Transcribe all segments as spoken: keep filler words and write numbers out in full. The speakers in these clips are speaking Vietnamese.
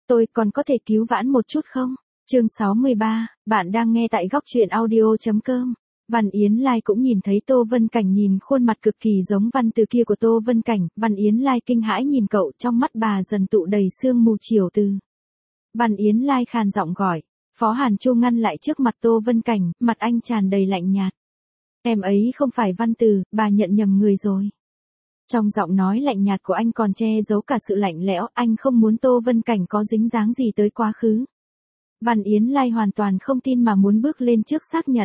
Tôi còn có thể cứu vãn một chút không? Chương sáu mươi ba, bạn đang nghe tại góc truyện audio.com. Văn Yến Lai cũng nhìn thấy Tô Vân Cảnh nhìn khuôn mặt cực kỳ giống Văn Từ kia của Tô Vân Cảnh, Văn Yến Lai kinh hãi nhìn cậu, trong mắt bà dần tụ đầy sương mù chiều từ. Văn Yến Lai khàn giọng gọi, Phó Hàn Chu ngăn lại trước mặt Tô Vân Cảnh, mặt anh tràn đầy lạnh nhạt. Em ấy không phải Văn Từ, bà nhận nhầm người rồi. Trong giọng nói lạnh nhạt của anh còn che giấu cả sự lạnh lẽo, anh không muốn Tô Vân Cảnh có dính dáng gì tới quá khứ. Văn Yến Lai hoàn toàn không tin mà muốn bước lên trước xác nhận.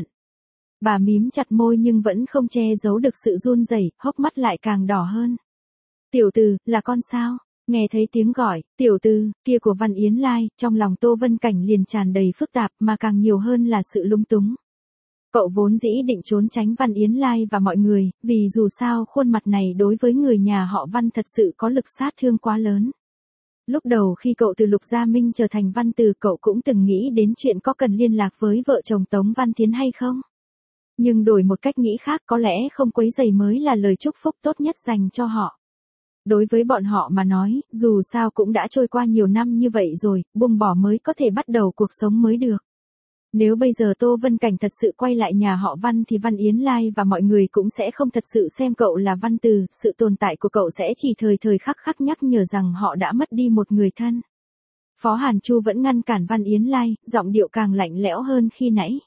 Bà mím chặt môi nhưng vẫn không che giấu được sự run rẩy, hốc mắt lại càng đỏ hơn. Tiểu Từ, là con sao? Nghe thấy tiếng gọi, Tiểu Từ, kia của Văn Yến Lai, trong lòng Tô Vân Cảnh liền tràn đầy phức tạp mà càng nhiều hơn là sự lung túng. Cậu vốn dĩ định trốn tránh Văn Yến Lai và mọi người, vì dù sao khuôn mặt này đối với người nhà họ Văn thật sự có lực sát thương quá lớn. Lúc đầu khi cậu từ Lục Gia Minh trở thành Văn Từ, cậu cũng từng nghĩ đến chuyện có cần liên lạc với vợ chồng Tống Văn Thiến hay không. Nhưng đổi một cách nghĩ khác, có lẽ không quấy rầy mới là lời chúc phúc tốt nhất dành cho họ. Đối với bọn họ mà nói, dù sao cũng đã trôi qua nhiều năm như vậy rồi, buông bỏ mới có thể bắt đầu cuộc sống mới được. Nếu bây giờ Tô Vân Cảnh thật sự quay lại nhà họ Văn thì Văn Yến Lai và mọi người cũng sẽ không thật sự xem cậu là Văn Từ, sự tồn tại của cậu sẽ chỉ thời thời khắc khắc nhắc nhở rằng họ đã mất đi một người thân. Phó Hàn Chu vẫn ngăn cản Văn Yến Lai, giọng điệu càng lạnh lẽo hơn khi nãy.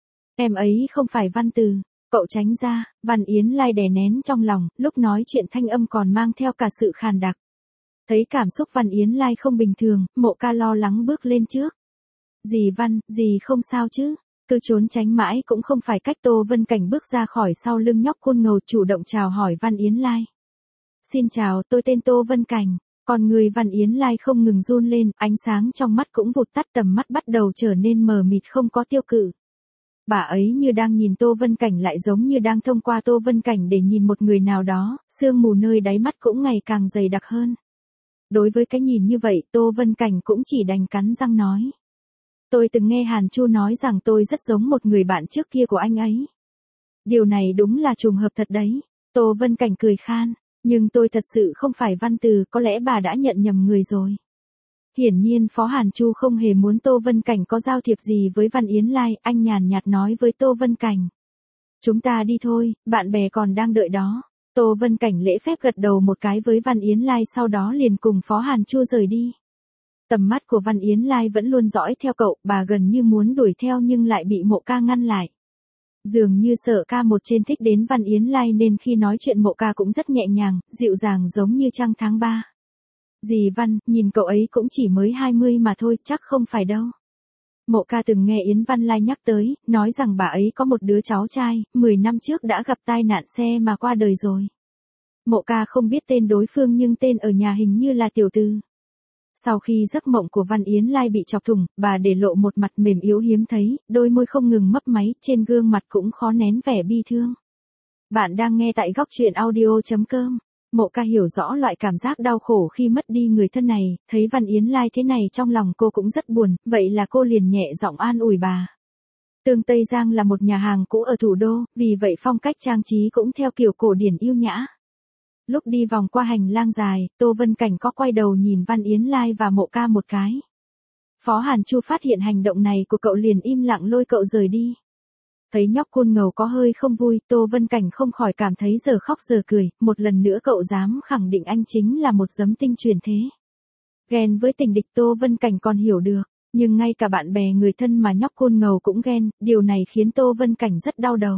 Em ấy không phải Văn Từ, cậu tránh ra. Văn Yến Lai đè nén trong lòng, lúc nói chuyện thanh âm còn mang theo cả sự khàn đặc. Thấy cảm xúc Văn Yến Lai không bình thường, Mộ Ca lo lắng bước lên trước. Dì Văn, dì không sao chứ? Cứ trốn tránh mãi cũng không phải cách. Tô Vân Cảnh bước ra khỏi sau lưng nhóc khôn ngầu, chủ động chào hỏi Văn Yến Lai. Xin chào, tôi tên Tô Vân Cảnh. Còn người Văn Yến Lai không ngừng run lên, ánh sáng trong mắt cũng vụt tắt, tầm mắt bắt đầu trở nên mờ mịt không có tiêu cự. Bà ấy như đang nhìn Tô Vân Cảnh lại giống như đang thông qua Tô Vân Cảnh để nhìn một người nào đó, sương mù nơi đáy mắt cũng ngày càng dày đặc hơn. Đối với cái nhìn như vậy, Tô Vân Cảnh cũng chỉ đành cắn răng nói. Tôi từng nghe Hàn Chu nói rằng tôi rất giống một người bạn trước kia của anh ấy. Điều này đúng là trùng hợp thật đấy. Tô Vân Cảnh cười khan, nhưng tôi thật sự không phải Văn Từ, có lẽ bà đã nhận nhầm người rồi. Hiển nhiên Phó Hàn Chu không hề muốn Tô Vân Cảnh có giao thiệp gì với Văn Yến Lai, anh nhàn nhạt nói với Tô Vân Cảnh. Chúng ta đi thôi, bạn bè còn đang đợi đó. Tô Vân Cảnh lễ phép gật đầu một cái với Văn Yến Lai, sau đó liền cùng Phó Hàn Chu rời đi. Tầm mắt của Văn Yến Lai vẫn luôn dõi theo cậu, bà gần như muốn đuổi theo nhưng lại bị Mộ Ca ngăn lại. Dường như sợ ca một trên thích đến Văn Yến Lai nên khi nói chuyện Mộ Ca cũng rất nhẹ nhàng, dịu dàng giống như trăng tháng ba. Dì Văn, nhìn cậu ấy cũng chỉ mới hai mươi mà thôi, chắc không phải đâu. Mộ Ca từng nghe Yến Văn Lai nhắc tới, nói rằng bà ấy có một đứa cháu trai, mười năm trước đã gặp tai nạn xe mà qua đời rồi. Mộ Ca không biết tên đối phương nhưng tên ở nhà hình như là Tiểu Từ. Sau khi giấc mộng của Văn Yến Lai bị chọc thủng, bà để lộ một mặt mềm yếu hiếm thấy, đôi môi không ngừng mấp máy, trên gương mặt cũng khó nén vẻ bi thương. Bạn đang nghe tại góc truyện audio.com. Mộ Ca hiểu rõ loại cảm giác đau khổ khi mất đi người thân này, thấy Văn Yến Lai thế này trong lòng cô cũng rất buồn, vậy là cô liền nhẹ giọng an ủi bà. Tương Tây Giang là một nhà hàng cũ ở thủ đô, vì vậy phong cách trang trí cũng theo kiểu cổ điển yêu nhã. Lúc đi vòng qua hành lang dài, Tô Vân Cảnh có quay đầu nhìn Văn Yến Lai và Mộ Ca một cái. Phó Hàn Chu phát hiện hành động này của cậu liền im lặng lôi cậu rời đi. Thấy nhóc khôn ngầu có hơi không vui, Tô Vân Cảnh không khỏi cảm thấy giờ khóc giờ cười, một lần nữa cậu dám khẳng định anh chính là một giấm tinh truyền thế. Ghen với tình địch Tô Vân Cảnh còn hiểu được, nhưng ngay cả bạn bè người thân mà nhóc khôn ngầu cũng ghen, điều này khiến Tô Vân Cảnh rất đau đầu.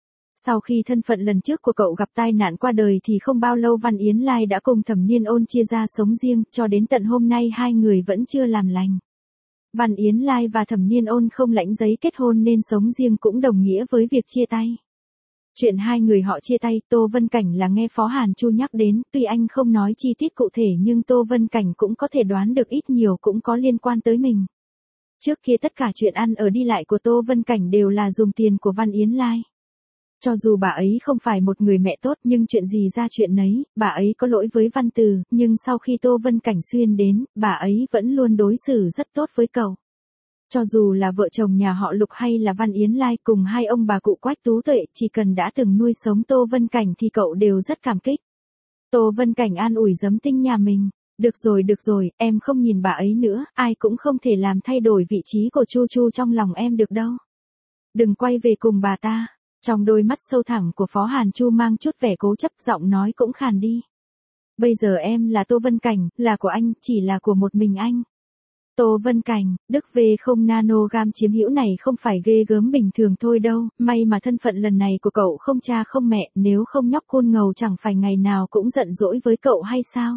Sau khi thân phận lần trước của cậu gặp tai nạn qua đời thì không bao lâu Văn Yến Lai đã cùng Thẩm Niên Ôn chia ra sống riêng, cho đến tận hôm nay hai người vẫn chưa làm lành. Văn Yến Lai và Thẩm Niên Ôn không lãnh giấy kết hôn nên sống riêng cũng đồng nghĩa với việc chia tay. Chuyện hai người họ chia tay, Tô Vân Cảnh là nghe Phó Hàn Chu nhắc đến, tuy anh không nói chi tiết cụ thể nhưng Tô Vân Cảnh cũng có thể đoán được ít nhiều cũng có liên quan tới mình. Trước kia tất cả chuyện ăn ở đi lại của Tô Vân Cảnh đều là dùng tiền của Văn Yến Lai. Cho dù bà ấy không phải một người mẹ tốt nhưng chuyện gì ra chuyện nấy, bà ấy có lỗi với Văn Từ, nhưng sau khi Tô Vân Cảnh xuyên đến, bà ấy vẫn luôn đối xử rất tốt với cậu. Cho dù là vợ chồng nhà họ Lục hay là Văn Yến Lai cùng hai ông bà cụ Quách Tú Tuệ, chỉ cần đã từng nuôi sống Tô Vân Cảnh thì cậu đều rất cảm kích. Tô Vân Cảnh an ủi giấm tinh nhà mình, Được rồi được rồi, em không nhìn bà ấy nữa, ai cũng không thể làm thay đổi vị trí của Chu Chu trong lòng em được đâu. Đừng quay về cùng bà ta. Trong đôi mắt sâu thẳm của Phó Hàn Chu mang chút vẻ cố chấp, giọng nói cũng khàn đi. Bây giờ em là Tô Vân Cảnh, là của anh, chỉ là của một mình anh. Tô Vân Cảnh, Đức V không nanogam chiếm hữu này không phải ghê gớm bình thường thôi đâu, may mà thân phận lần này của cậu không cha không mẹ, nếu không nhóc khôn ngầu chẳng phải ngày nào cũng giận dỗi với cậu hay sao?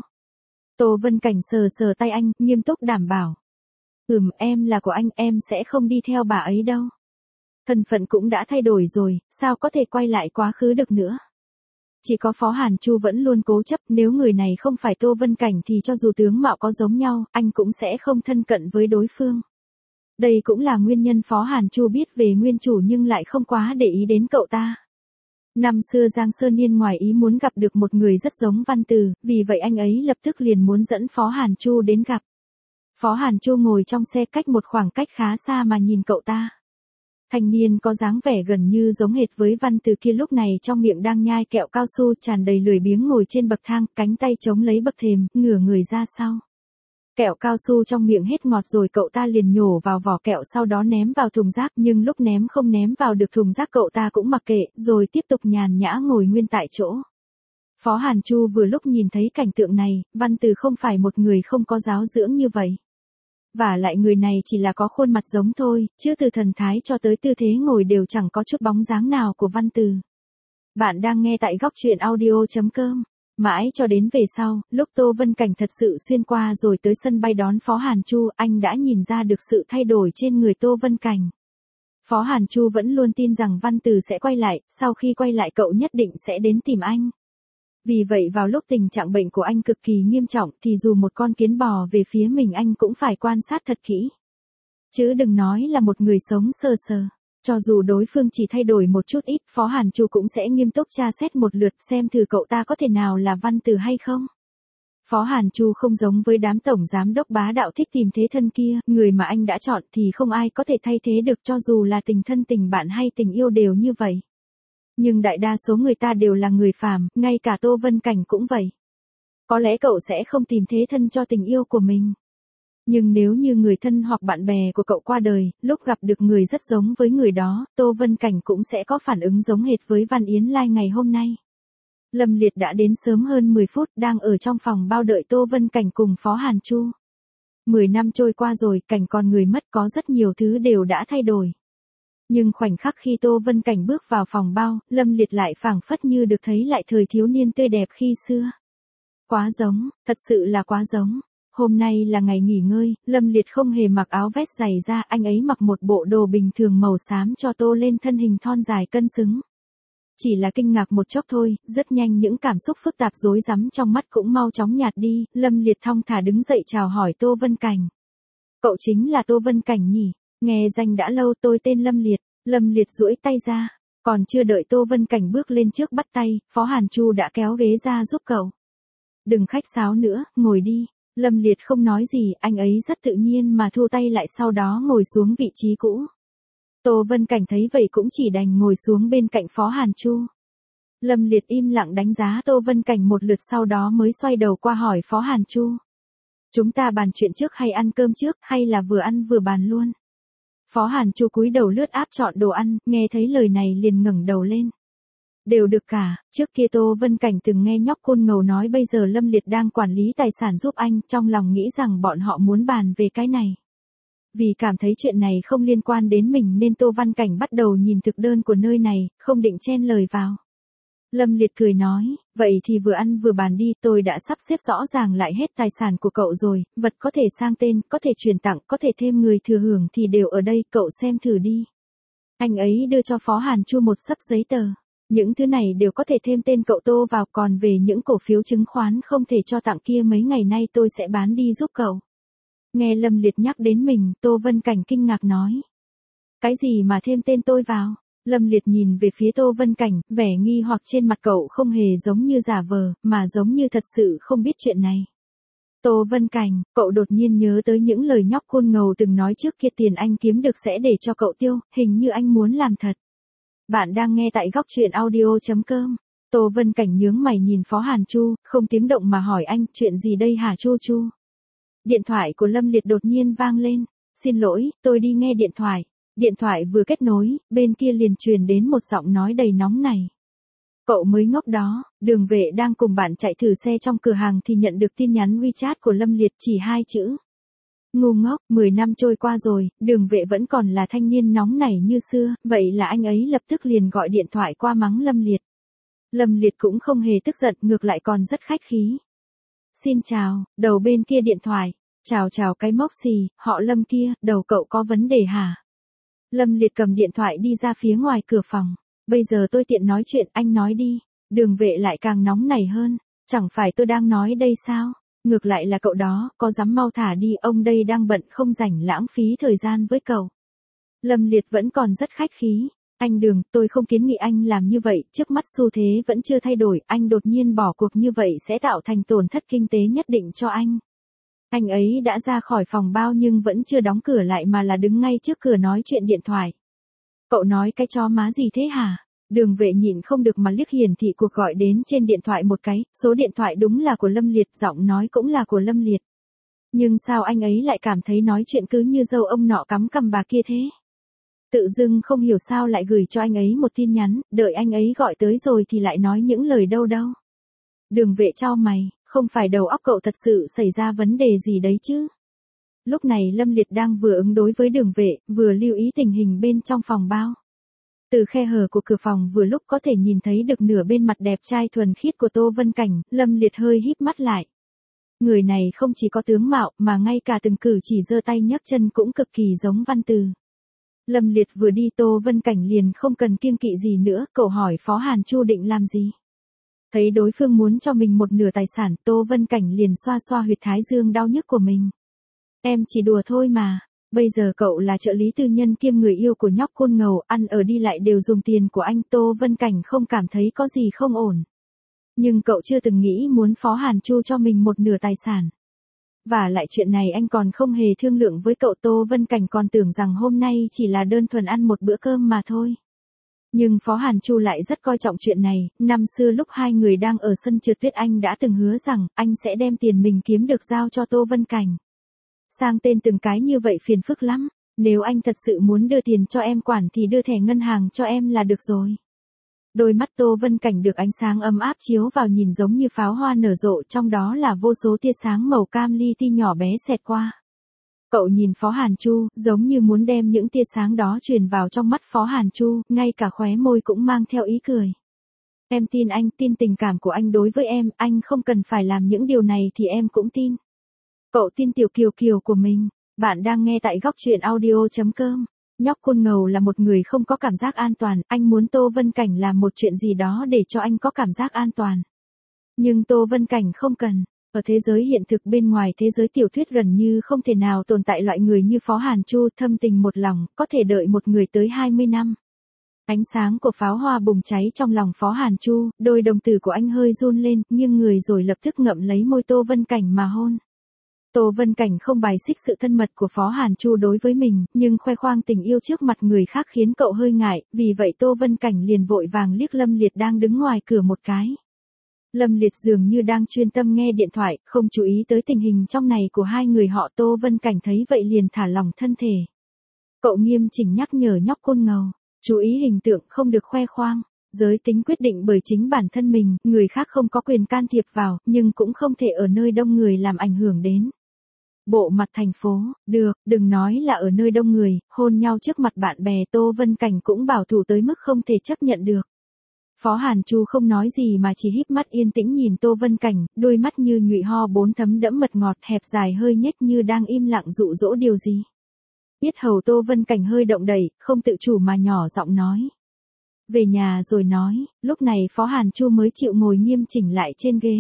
Tô Vân Cảnh sờ sờ tay anh, nghiêm túc đảm bảo. Ừm, em là của anh, em sẽ không đi theo bà ấy đâu. Thân phận cũng đã thay đổi rồi, sao có thể quay lại quá khứ được nữa? Chỉ có Phó Hàn Chu vẫn luôn cố chấp, nếu người này không phải Tô Vân Cảnh thì cho dù tướng mạo có giống nhau, anh cũng sẽ không thân cận với đối phương. Đây cũng là nguyên nhân Phó Hàn Chu biết về nguyên chủ nhưng lại không quá để ý đến cậu ta. Năm xưa Giang Sơn Niên ngoài ý muốn gặp được một người rất giống Văn Từ, vì vậy anh ấy lập tức liền muốn dẫn Phó Hàn Chu đến gặp. Phó Hàn Chu ngồi trong xe cách một khoảng cách khá xa mà nhìn cậu ta. Thanh niên có dáng vẻ gần như giống hệt với Văn Từ kia lúc này trong miệng đang nhai kẹo cao su tràn đầy lười biếng ngồi trên bậc thang, cánh tay chống lấy bậc thềm, ngửa người ra sau. Kẹo cao su trong miệng hết ngọt rồi cậu ta liền nhổ vào vỏ kẹo sau đó ném vào thùng rác, nhưng lúc ném không ném vào được thùng rác cậu ta cũng mặc kệ, rồi tiếp tục nhàn nhã ngồi nguyên tại chỗ. Phó Hàn Chu vừa lúc nhìn thấy cảnh tượng này, Văn Từ không phải một người không có giáo dưỡng như vậy. Và lại người này chỉ là có khuôn mặt giống thôi, chứ từ thần thái cho tới tư thế ngồi đều chẳng có chút bóng dáng nào của Văn Từ. Bạn đang nghe tại góc truyện audio chấm com. Mãi cho đến về sau, lúc Tô Vân Cảnh thật sự xuyên qua rồi tới sân bay đón Phó Hàn Chu, anh đã nhìn ra được sự thay đổi trên người Tô Vân Cảnh. Phó Hàn Chu vẫn luôn tin rằng Văn Từ sẽ quay lại, sau khi quay lại cậu nhất định sẽ đến tìm anh. Vì vậy vào lúc tình trạng bệnh của anh cực kỳ nghiêm trọng thì dù một con kiến bò về phía mình anh cũng phải quan sát thật kỹ. Chứ đừng nói là một người sống sờ sờ. Cho dù đối phương chỉ thay đổi một chút ít, Phó Hàn Chu cũng sẽ nghiêm túc tra xét một lượt xem thử cậu ta có thể nào là Văn Từ hay không. Phó Hàn Chu không giống với đám tổng giám đốc bá đạo thích tìm thế thân kia, người mà anh đã chọn thì không ai có thể thay thế được cho dù là tình thân tình bạn hay tình yêu đều như vậy. Nhưng đại đa số người ta đều là người phàm, ngay cả Tô Vân Cảnh cũng vậy. Có lẽ cậu sẽ không tìm thế thân cho tình yêu của mình. Nhưng nếu như người thân hoặc bạn bè của cậu qua đời, lúc gặp được người rất giống với người đó, Tô Vân Cảnh cũng sẽ có phản ứng giống hệt với Văn Yến Lai ngày hôm nay. Lâm Liệt đã đến sớm hơn mười phút, đang ở trong phòng bao đợi Tô Vân Cảnh cùng Phó Hàn Chu. Mười năm trôi qua rồi, cảnh còn người mất, có rất nhiều thứ đều đã thay đổi. Nhưng khoảnh khắc khi Tô Vân Cảnh bước vào phòng bao, Lâm Liệt lại phảng phất như được thấy lại thời thiếu niên tươi đẹp khi xưa. Quá giống, thật sự là quá giống. Hôm nay là ngày nghỉ ngơi, Lâm Liệt không hề mặc áo vest dày da, anh ấy mặc một bộ đồ bình thường màu xám cho tô lên thân hình thon dài cân xứng. Chỉ là kinh ngạc một chốc thôi, rất nhanh những cảm xúc phức tạp rối rắm trong mắt cũng mau chóng nhạt đi, Lâm Liệt thong thả đứng dậy chào hỏi Tô Vân Cảnh. Cậu chính là Tô Vân Cảnh nhỉ? Nghe danh đã lâu, tôi tên Lâm Liệt. Lâm Liệt duỗi tay ra, còn chưa đợi Tô Vân Cảnh bước lên trước bắt tay, Phó Hàn Chu đã kéo ghế ra giúp cậu. Đừng khách sáo nữa, ngồi đi. Lâm Liệt không nói gì, anh ấy rất tự nhiên mà thu tay lại sau đó ngồi xuống vị trí cũ. Tô Vân Cảnh thấy vậy cũng chỉ đành ngồi xuống bên cạnh Phó Hàn Chu. Lâm Liệt im lặng đánh giá Tô Vân Cảnh một lượt sau đó mới xoay đầu qua hỏi Phó Hàn Chu. Chúng ta bàn chuyện trước hay ăn cơm trước, hay là vừa ăn vừa bàn luôn? Phó Hàn Chu cúi đầu lướt áp chọn đồ ăn, nghe thấy lời này liền ngẩng đầu lên. Đều được cả, trước kia Tô Vân Cảnh từng nghe nhóc khôn ngầu nói bây giờ Lâm Liệt đang quản lý tài sản giúp anh, trong lòng nghĩ rằng bọn họ muốn bàn về cái này. Vì cảm thấy chuyện này không liên quan đến mình nên Tô Văn Cảnh bắt đầu nhìn thực đơn của nơi này, không định chen lời vào. Lâm Liệt cười nói, vậy thì vừa ăn vừa bàn đi, tôi đã sắp xếp rõ ràng lại hết tài sản của cậu rồi, vật có thể sang tên, có thể chuyển tặng, có thể thêm người thừa hưởng thì đều ở đây, cậu xem thử đi. Anh ấy đưa cho Phó Hàn Chu một xấp giấy tờ. Những thứ này đều có thể thêm tên cậu Tô vào, còn về những cổ phiếu chứng khoán không thể cho tặng kia mấy ngày nay tôi sẽ bán đi giúp cậu. Nghe Lâm Liệt nhắc đến mình, Tô Vân Cảnh kinh ngạc nói. Cái gì mà thêm tên tôi vào? Lâm Liệt nhìn về phía Tô Vân Cảnh, vẻ nghi hoặc trên mặt cậu không hề giống như giả vờ, mà giống như thật sự không biết chuyện này. Tô Vân Cảnh, cậu đột nhiên nhớ tới những lời nhóc khôn ngầu từng nói trước kia tiền anh kiếm được sẽ để cho cậu tiêu, hình như anh muốn làm thật. Bạn đang nghe tại góc truyện audio chấm com. Tô Vân Cảnh nhướng mày nhìn Phó Hàn Chu, không tiếng động mà hỏi anh, chuyện gì đây hả Chu Chu? Điện thoại của Lâm Liệt đột nhiên vang lên. Xin lỗi, tôi đi nghe điện thoại. Điện thoại vừa kết nối, bên kia liền truyền đến một giọng nói đầy nóng này. Cậu mới ngốc đó, Đường Vệ đang cùng bạn chạy thử xe trong cửa hàng thì nhận được tin nhắn WeChat của Lâm Liệt chỉ hai chữ. Ngu ngốc, mười năm trôi qua rồi, Đường Vệ vẫn còn là thanh niên nóng nảy như xưa, vậy là anh ấy lập tức liền gọi điện thoại qua mắng Lâm Liệt. Lâm Liệt cũng không hề tức giận, ngược lại còn rất khách khí. Xin chào, đầu bên kia điện thoại. Chào chào cái móc xì, họ Lâm kia, đầu cậu có vấn đề hả? Lâm Liệt cầm điện thoại đi ra phía ngoài cửa phòng. Bây giờ tôi tiện nói chuyện, anh nói đi. Đường Vệ lại càng nóng nảy hơn. Chẳng phải tôi đang nói đây sao? Ngược lại là cậu đó, có dám mau thả đi, ông đây đang bận không rảnh lãng phí thời gian với cậu. Lâm Liệt vẫn còn rất khách khí. Anh Đường, tôi không kiến nghị anh làm như vậy, trước mắt xu thế vẫn chưa thay đổi, anh đột nhiên bỏ cuộc như vậy sẽ tạo thành tổn thất kinh tế nhất định cho anh. Anh ấy đã ra khỏi phòng bao nhưng vẫn chưa đóng cửa lại mà là đứng ngay trước cửa nói chuyện điện thoại. Cậu nói cái chó má gì thế hả? Đường Vệ nhịn không được mà liếc hiển thị cuộc gọi đến trên điện thoại một cái, số điện thoại đúng là của Lâm Liệt, giọng nói cũng là của Lâm Liệt. Nhưng sao anh ấy lại cảm thấy nói chuyện cứ như dâu ông nọ cắm cằm bà kia thế? Tự dưng không hiểu sao lại gửi cho anh ấy một tin nhắn, đợi anh ấy gọi tới rồi thì lại nói những lời đâu đâu. Đường Vệ chau mày, không phải đầu óc cậu thật sự xảy ra vấn đề gì đấy chứ? Lúc này Lâm Liệt đang vừa ứng đối với Đường Vệ, vừa lưu ý tình hình bên trong phòng bao. Từ khe hở của cửa phòng vừa lúc có thể nhìn thấy được nửa bên mặt đẹp trai thuần khiết của Tô Vân Cảnh, Lâm Liệt hơi híp mắt lại. Người này không chỉ có tướng mạo mà ngay cả từng cử chỉ giơ tay nhấc chân cũng cực kỳ giống Văn Từ. Lâm Liệt vừa đi Tô Vân Cảnh liền không cần kiêng kỵ gì nữa, cậu hỏi Phó Hàn Chu định làm gì? Thấy đối phương muốn cho mình một nửa tài sản, Tô Vân Cảnh liền xoa xoa huyệt thái dương đau nhức của mình. Em chỉ đùa thôi mà, bây giờ cậu là trợ lý tư nhân kiêm người yêu của nhóc côn ngầu, ăn ở đi lại đều dùng tiền của anh. Tô Vân Cảnh không cảm thấy có gì không ổn. Nhưng cậu chưa từng nghĩ muốn Phó Hàn Chu cho mình một nửa tài sản. Và lại chuyện này anh còn không hề thương lượng với cậu. Tô Vân Cảnh còn tưởng rằng hôm nay chỉ là đơn thuần ăn một bữa cơm mà thôi. Nhưng Phó Hàn Chu lại rất coi trọng chuyện này, năm xưa lúc hai người đang ở sân trượt tuyết anh đã từng hứa rằng anh sẽ đem tiền mình kiếm được giao cho Tô Vân Cảnh. Sang tên từng cái như vậy phiền phức lắm, nếu anh thật sự muốn đưa tiền cho em quản thì đưa thẻ ngân hàng cho em là được rồi. Đôi mắt Tô Vân Cảnh được ánh sáng ấm áp chiếu vào nhìn giống như pháo hoa nở rộ, trong đó là vô số tia sáng màu cam li ti nhỏ bé xẹt qua. Cậu nhìn Phó Hàn Chu, giống như muốn đem những tia sáng đó truyền vào trong mắt Phó Hàn Chu, ngay cả khóe môi cũng mang theo ý cười. Em tin anh, tin tình cảm của anh đối với em, anh không cần phải làm những điều này thì em cũng tin. Cậu tin tiểu kiều kiều của mình. Bạn đang nghe tại góc truyện audio chấm com. Nhóc côn ngầu là một người không có cảm giác an toàn, anh muốn Tô Vân Cảnh làm một chuyện gì đó để cho anh có cảm giác an toàn. Nhưng Tô Vân Cảnh không cần. Ở thế giới hiện thực bên ngoài thế giới tiểu thuyết gần như không thể nào tồn tại loại người như Phó Hàn Chu thâm tình một lòng, có thể đợi một người tới hai mươi năm. Ánh sáng của pháo hoa bùng cháy trong lòng Phó Hàn Chu, đôi đồng tử của anh hơi run lên, nghiêng người rồi lập tức ngậm lấy môi Tô Vân Cảnh mà hôn. Tô Vân Cảnh không bài xích sự thân mật của Phó Hàn Chu đối với mình, nhưng khoe khoang tình yêu trước mặt người khác khiến cậu hơi ngại, vì vậy Tô Vân Cảnh liền vội vàng liếc Lâm Liệt đang đứng ngoài cửa một cái. Lâm Liệt dường như đang chuyên tâm nghe điện thoại, không chú ý tới tình hình trong này của hai người họ. Tô Vân Cảnh thấy vậy liền thả lỏng thân thể. Cậu nghiêm chỉnh nhắc nhở nhóc côn ngầu, chú ý hình tượng không được khoe khoang. Giới tính quyết định bởi chính bản thân mình, người khác không có quyền can thiệp vào, nhưng cũng không thể ở nơi đông người làm ảnh hưởng đến. Bộ mặt thành phố, được, đừng nói là ở nơi đông người, hôn nhau trước mặt bạn bè. Tô Vân Cảnh cũng bảo thủ tới mức không thể chấp nhận được. Phó Hàn Chu không nói gì mà chỉ híp mắt yên tĩnh nhìn Tô Vân Cảnh, đôi mắt như nhụy ho bốn thấm đẫm mật ngọt, hẹp dài hơi nhếch như đang im lặng dụ dỗ điều gì. Yết hầu Tô Vân Cảnh hơi động đẩy, không tự chủ mà nhỏ giọng nói. Về nhà rồi nói. Lúc này Phó Hàn Chu mới chịu ngồi nghiêm chỉnh lại trên ghế.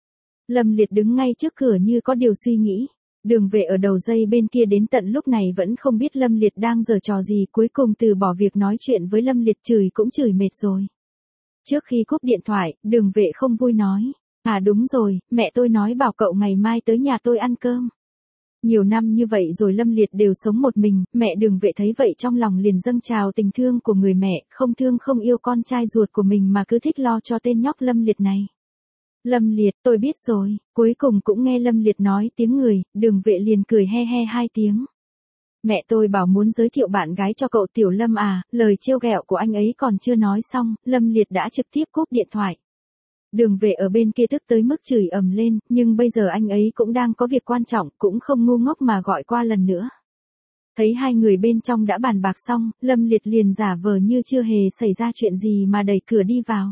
Lâm Liệt đứng ngay trước cửa như có điều suy nghĩ. Đường Vệ ở đầu dây bên kia đến tận lúc này vẫn không biết Lâm Liệt đang giở trò gì, cuối cùng từ bỏ việc nói chuyện với Lâm Liệt, chửi cũng chửi mệt rồi. Trước khi cúp điện thoại, Đường Vệ không vui nói. À đúng rồi, mẹ tôi nói bảo cậu ngày mai tới nhà tôi ăn cơm. Nhiều năm như vậy rồi Lâm Liệt đều sống một mình, mẹ Đường Vệ thấy vậy trong lòng liền dâng trào tình thương của người mẹ, không thương không yêu con trai ruột của mình mà cứ thích lo cho tên nhóc Lâm Liệt này. Lâm Liệt, tôi biết rồi, cuối cùng cũng nghe Lâm Liệt nói tiếng người, Đường Vệ liền cười he he hai tiếng. Mẹ tôi bảo muốn giới thiệu bạn gái cho cậu Tiểu Lâm à, lời trêu ghẹo của anh ấy còn chưa nói xong, Lâm Liệt đã trực tiếp cúp điện thoại. Đường Vệ ở bên kia tức tới mức chửi ầm lên, nhưng bây giờ anh ấy cũng đang có việc quan trọng, cũng không ngu ngốc mà gọi qua lần nữa. Thấy hai người bên trong đã bàn bạc xong, Lâm Liệt liền giả vờ như chưa hề xảy ra chuyện gì mà đẩy cửa đi vào.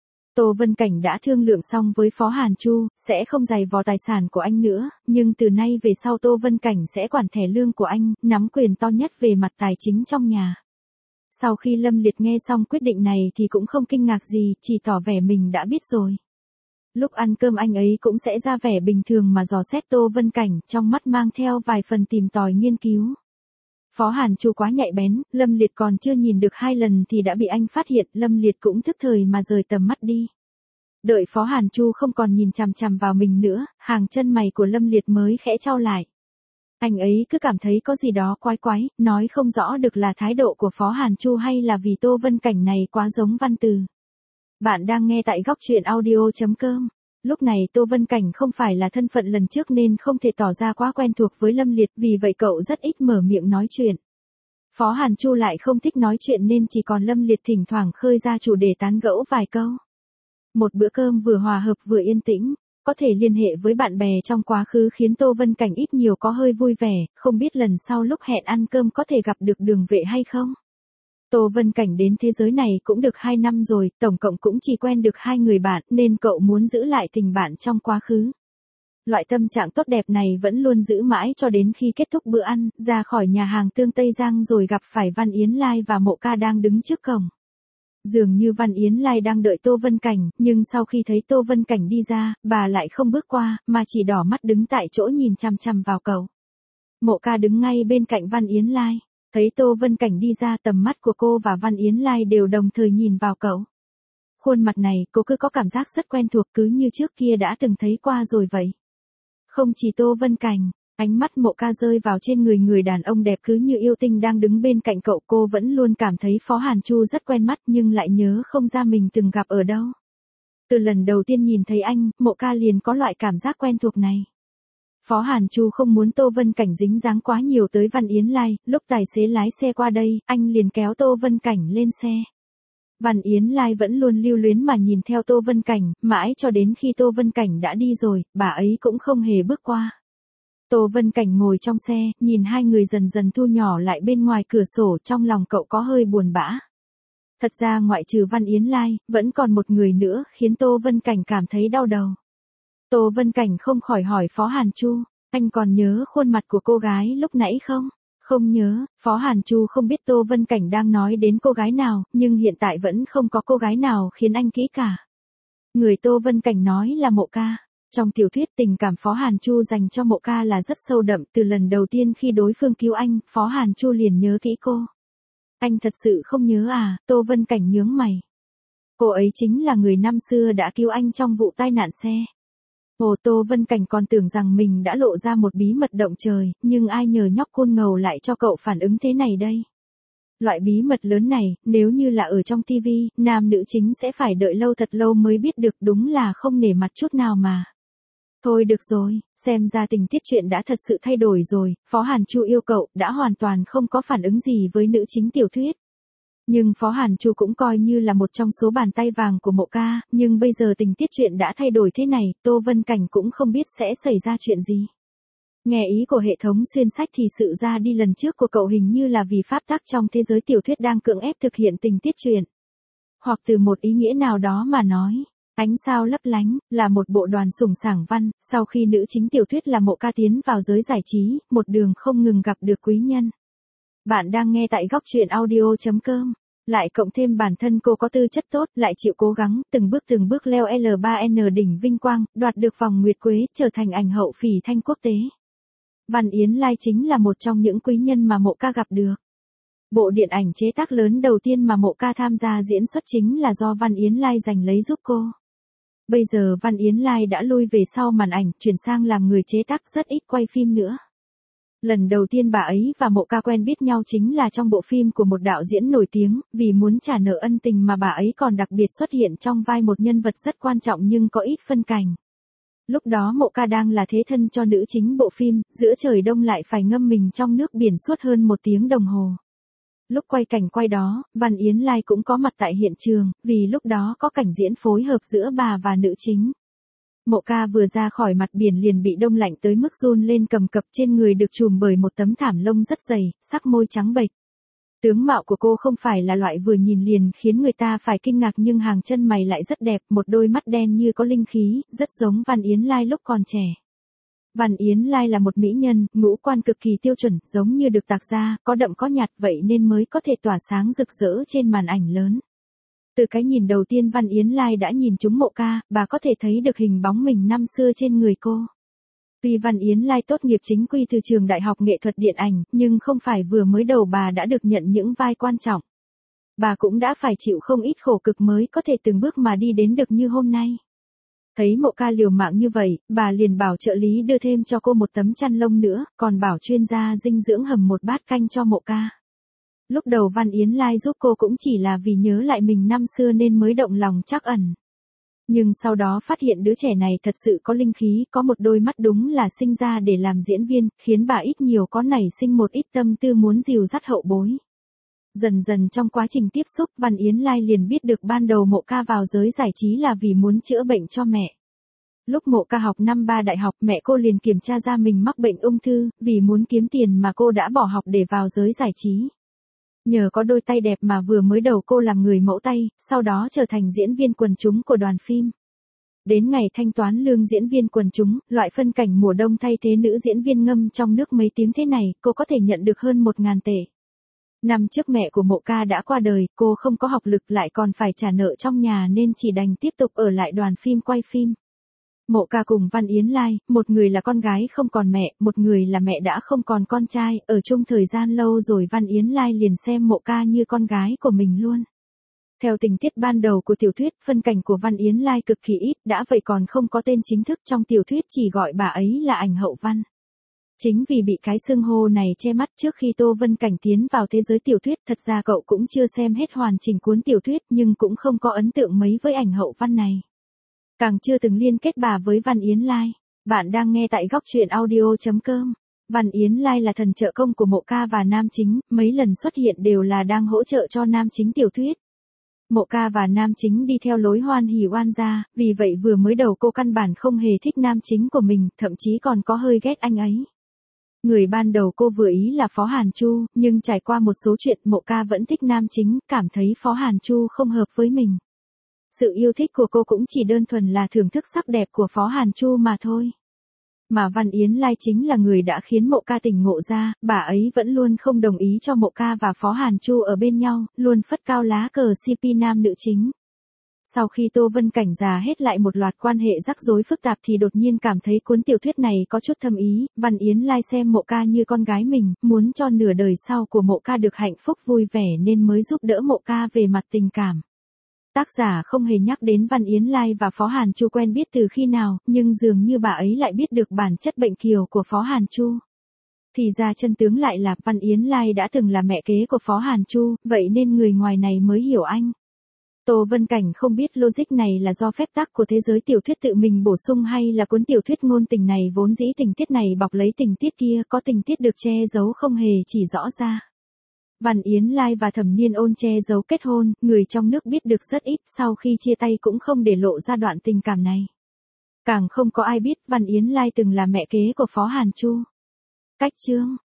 Tô Vân Cảnh đã thương lượng xong với Phó Hàn Chu, sẽ không giày vò tài sản của anh nữa, nhưng từ nay về sau Tô Vân Cảnh sẽ quản thẻ lương của anh, nắm quyền to nhất về mặt tài chính trong nhà. Sau khi Lâm Liệt nghe xong quyết định này thì cũng không kinh ngạc gì, chỉ tỏ vẻ mình đã biết rồi. Lúc ăn cơm anh ấy cũng sẽ ra vẻ bình thường mà dò xét Tô Vân Cảnh, trong mắt mang theo vài phần tìm tòi nghiên cứu. Phó Hàn Chu quá nhạy bén, Lâm Liệt còn chưa nhìn được hai lần thì đã bị anh phát hiện, Lâm Liệt cũng thức thời mà rời tầm mắt đi. Đợi Phó Hàn Chu không còn nhìn chằm chằm vào mình nữa, hàng chân mày của Lâm Liệt mới khẽ chau lại. Anh ấy cứ cảm thấy có gì đó quái quái, nói không rõ được là thái độ của Phó Hàn Chu hay là vì Tô Vân Cảnh này quá giống Văn Từ. Bạn đang nghe tại góc truyện audio chấm com. Lúc này Tô Vân Cảnh không phải là thân phận lần trước nên không thể tỏ ra quá quen thuộc với Lâm Liệt, vì vậy cậu rất ít mở miệng nói chuyện. Phó Hàn Chu lại không thích nói chuyện nên chỉ còn Lâm Liệt thỉnh thoảng khơi ra chủ đề tán gẫu vài câu. Một bữa cơm vừa hòa hợp vừa yên tĩnh, có thể liên hệ với bạn bè trong quá khứ khiến Tô Vân Cảnh ít nhiều có hơi vui vẻ, không biết lần sau lúc hẹn ăn cơm có thể gặp được Đường Vệ hay không. Tô Vân Cảnh đến thế giới này cũng được hai năm rồi, tổng cộng cũng chỉ quen được hai người bạn nên cậu muốn giữ lại tình bạn trong quá khứ. Loại tâm trạng tốt đẹp này vẫn luôn giữ mãi cho đến khi kết thúc bữa ăn, ra khỏi nhà hàng Tương Tây Giang rồi gặp phải Văn Yến Lai và Mộ Ca đang đứng trước cổng. Dường như Văn Yến Lai đang đợi Tô Vân Cảnh, nhưng sau khi thấy Tô Vân Cảnh đi ra, bà lại không bước qua, mà chỉ đỏ mắt đứng tại chỗ nhìn chằm chằm vào cậu. Mộ Ca đứng ngay bên cạnh Văn Yến Lai. Thấy Tô Vân Cảnh đi ra, tầm mắt của cô và Văn Yến Lai đều đồng thời nhìn vào cậu. Khuôn mặt này cô cứ có cảm giác rất quen thuộc, cứ như trước kia đã từng thấy qua rồi vậy. Không chỉ Tô Vân Cảnh, ánh mắt Mộ Ca rơi vào trên người người đàn ông đẹp cứ như yêu tinh đang đứng bên cạnh cậu, cô vẫn luôn cảm thấy Phó Hàn Chu rất quen mắt nhưng lại nhớ không ra mình từng gặp ở đâu. Từ lần đầu tiên nhìn thấy anh, Mộ Ca liền có loại cảm giác quen thuộc này. Phó Hàn Chu không muốn Tô Vân Cảnh dính dáng quá nhiều tới Văn Yến Lai, lúc tài xế lái xe qua đây, anh liền kéo Tô Vân Cảnh lên xe. Văn Yến Lai vẫn luôn lưu luyến mà nhìn theo Tô Vân Cảnh, mãi cho đến khi Tô Vân Cảnh đã đi rồi, bà ấy cũng không hề bước qua. Tô Vân Cảnh ngồi trong xe, nhìn hai người dần dần thu nhỏ lại bên ngoài cửa sổ, trong lòng cậu có hơi buồn bã. Thật ra ngoại trừ Văn Yến Lai, vẫn còn một người nữa khiến Tô Vân Cảnh cảm thấy đau đầu. Tô Vân Cảnh không khỏi hỏi Phó Hàn Chu, anh còn nhớ khuôn mặt của cô gái lúc nãy không? Không nhớ, Phó Hàn Chu không biết Tô Vân Cảnh đang nói đến cô gái nào, nhưng hiện tại vẫn không có cô gái nào khiến anh kỹ cả. Người Tô Vân Cảnh nói là Mộ Ca. Trong tiểu thuyết tình cảm Phó Hàn Chu dành cho Mộ Ca là rất sâu đậm, từ lần đầu tiên khi đối phương cứu anh, Phó Hàn Chu liền nhớ kỹ cô. Anh thật sự không nhớ à? Tô Vân Cảnh nhướng mày. Cô ấy chính là người năm xưa đã cứu anh trong vụ tai nạn xe. Ồ, Tô Vân Cảnh còn tưởng rằng mình đã lộ ra một bí mật động trời, nhưng ai nhờ nhóc côn ngầu lại cho cậu phản ứng thế này đây. Loại bí mật lớn này, nếu như là ở trong ti vi, nam nữ chính sẽ phải đợi lâu thật lâu mới biết được, đúng là không nể mặt chút nào mà. Thôi được rồi, xem ra tình tiết truyện đã thật sự thay đổi rồi, Phó Hàn Chu yêu cậu, đã hoàn toàn không có phản ứng gì với nữ chính tiểu thuyết. Nhưng Phó Hàn Chu cũng coi như là một trong số bàn tay vàng của Mộ Ca, nhưng bây giờ tình tiết truyện đã thay đổi thế này, Tô Vân Cảnh cũng không biết sẽ xảy ra chuyện gì. Nghe ý của hệ thống xuyên sách thì sự ra đi lần trước của cậu hình như là vì pháp tắc trong thế giới tiểu thuyết đang cưỡng ép thực hiện tình tiết truyện. Hoặc từ một ý nghĩa nào đó mà nói, Ánh Sao Lấp Lánh là một bộ đoàn sủng sảng văn, sau khi nữ chính tiểu thuyết là Mộ Ca tiến vào giới giải trí, một đường không ngừng gặp được quý nhân. Bạn đang nghe tại góc truyện audio chấm com. Lại cộng thêm bản thân cô có tư chất tốt, lại chịu cố gắng, từng bước từng bước leo L ba N đỉnh vinh quang, đoạt được vòng nguyệt quế, trở thành ảnh hậu phỉ thanh quốc tế. Văn Yến Lai chính là một trong những quý nhân mà Mộ Ca gặp được. Bộ điện ảnh chế tác lớn đầu tiên mà Mộ Ca tham gia diễn xuất chính là do Văn Yến Lai giành lấy giúp cô. Bây giờ Văn Yến Lai đã lui về sau màn ảnh, chuyển sang làm người chế tác, rất ít quay phim nữa. Lần đầu tiên bà ấy và Mộ Ca quen biết nhau chính là trong bộ phim của một đạo diễn nổi tiếng, vì muốn trả nợ ân tình mà bà ấy còn đặc biệt xuất hiện trong vai một nhân vật rất quan trọng nhưng có ít phân cảnh. Lúc đó Mộ Ca đang là thế thân cho nữ chính bộ phim, giữa trời đông lại phải ngâm mình trong nước biển suốt hơn một tiếng đồng hồ. Lúc quay cảnh quay đó, Văn Yến Lai cũng có mặt tại hiện trường, vì lúc đó có cảnh diễn phối hợp giữa bà và nữ chính. Mộ Ca vừa ra khỏi mặt biển liền bị đông lạnh tới mức run lên cầm cập, trên người được trùm bởi một tấm thảm lông rất dày, sắc môi trắng bệch. Tướng mạo của cô không phải là loại vừa nhìn liền khiến người ta phải kinh ngạc nhưng hàng chân mày lại rất đẹp, một đôi mắt đen như có linh khí, rất giống Văn Yến Lai lúc còn trẻ. Văn Yến Lai là một mỹ nhân, ngũ quan cực kỳ tiêu chuẩn, giống như được tạc ra, có đậm có nhạt vậy nên mới có thể tỏa sáng rực rỡ trên màn ảnh lớn. Từ cái nhìn đầu tiên Văn Yến Lai đã nhìn trúng Mộ Ca, bà có thể thấy được hình bóng mình năm xưa trên người cô. Tuy Văn Yến Lai tốt nghiệp chính quy từ trường Đại học Nghệ thuật Điện ảnh, nhưng không phải vừa mới đầu bà đã được nhận những vai quan trọng. Bà cũng đã phải chịu không ít khổ cực mới có thể từng bước mà đi đến được như hôm nay. Thấy Mộ Ca liều mạng như vậy, bà liền bảo trợ lý đưa thêm cho cô một tấm chăn lông nữa, còn bảo chuyên gia dinh dưỡng hầm một bát canh cho Mộ Ca. Lúc đầu Văn Yến Lai giúp cô cũng chỉ là vì nhớ lại mình năm xưa nên mới động lòng trắc ẩn. Nhưng sau đó phát hiện đứa trẻ này thật sự có linh khí, có một đôi mắt đúng là sinh ra để làm diễn viên, khiến bà ít nhiều có nảy sinh một ít tâm tư muốn dìu dắt hậu bối. Dần dần trong quá trình tiếp xúc, Văn Yến Lai liền biết được ban đầu Mộ Ca vào giới giải trí là vì muốn chữa bệnh cho mẹ. Lúc Mộ Ca học năm ba đại học, mẹ cô liền kiểm tra ra mình mắc bệnh ung thư, vì muốn kiếm tiền mà cô đã bỏ học để vào giới giải trí. Nhờ có đôi tay đẹp mà vừa mới đầu cô làm người mẫu tay, sau đó trở thành diễn viên quần chúng của đoàn phim. Đến ngày thanh toán lương diễn viên quần chúng, loại phân cảnh mùa đông thay thế nữ diễn viên ngâm trong nước mấy tiếng thế này, cô có thể nhận được hơn một ngàn tệ. Năm trước mẹ của Mộ Ca đã qua đời, cô không có học lực lại còn phải trả nợ trong nhà nên chỉ đành tiếp tục ở lại đoàn phim quay phim. Mộ Ca cùng Văn Yến Lai, một người là con gái không còn mẹ, một người là mẹ đã không còn con trai, ở chung thời gian lâu rồi Văn Yến Lai liền xem Mộ Ca như con gái của mình luôn. Theo tình tiết ban đầu của tiểu thuyết, phân cảnh của Văn Yến Lai cực kỳ ít, đã vậy còn không có tên chính thức trong tiểu thuyết, chỉ gọi bà ấy là ảnh hậu Văn. Chính vì bị cái xưng hô này che mắt trước khi Tô Vân Cảnh tiến vào thế giới tiểu thuyết, thật ra cậu cũng chưa xem hết hoàn chỉnh cuốn tiểu thuyết nhưng cũng không có ấn tượng mấy với ảnh hậu Văn này. Càng chưa từng liên kết bà với Văn Yến Lai. Bạn đang nghe tại góc truyện audio chấm com. Văn Yến Lai là thần trợ công của Mộ Ca và nam chính, mấy lần xuất hiện đều là đang hỗ trợ cho nam chính tiểu thuyết. Mộ Ca và nam chính đi theo lối hoan hỉ oan gia, vì vậy vừa mới đầu cô căn bản không hề thích nam chính của mình, thậm chí còn có hơi ghét anh ấy. Người ban đầu cô vừa ý là Phó Hàn Chu, nhưng trải qua một số chuyện Mộ Ca vẫn thích nam chính, cảm thấy Phó Hàn Chu không hợp với mình. Sự yêu thích của cô cũng chỉ đơn thuần là thưởng thức sắc đẹp của Phó Hàn Chu mà thôi. Mà Văn Yến Lai chính là người đã khiến Mộ Ca tỉnh ngộ ra, bà ấy vẫn luôn không đồng ý cho Mộ Ca và Phó Hàn Chu ở bên nhau, luôn phất cao lá cờ xê pê nam nữ chính. Sau khi Tô Vân Cảnh già hết lại một loạt quan hệ rắc rối phức tạp thì đột nhiên cảm thấy cuốn tiểu thuyết này có chút thâm ý, Văn Yến Lai xem Mộ Ca như con gái mình, muốn cho nửa đời sau của Mộ Ca được hạnh phúc vui vẻ nên mới giúp đỡ Mộ Ca về mặt tình cảm. Tác giả không hề nhắc đến Văn Yến Lai và Phó Hàn Chu quen biết từ khi nào, nhưng dường như bà ấy lại biết được bản chất bệnh kiều của Phó Hàn Chu. Thì ra chân tướng lại là Văn Yến Lai đã từng là mẹ kế của Phó Hàn Chu, vậy nên người ngoài này mới hiểu anh. Tô Vân Cảnh không biết logic này là do phép tắc của thế giới tiểu thuyết tự mình bổ sung hay là cuốn tiểu thuyết ngôn tình này vốn dĩ tình tiết này bọc lấy tình tiết kia, có tình tiết được che giấu không hề chỉ rõ ra. Văn Yến Lai và Thẩm Niên Ôn che giấu kết hôn, người trong nước biết được rất ít, sau khi chia tay cũng không để lộ ra đoạn tình cảm này. Càng không có ai biết Văn Yến Lai từng là mẹ kế của Phó Hàn Chu. Cách chương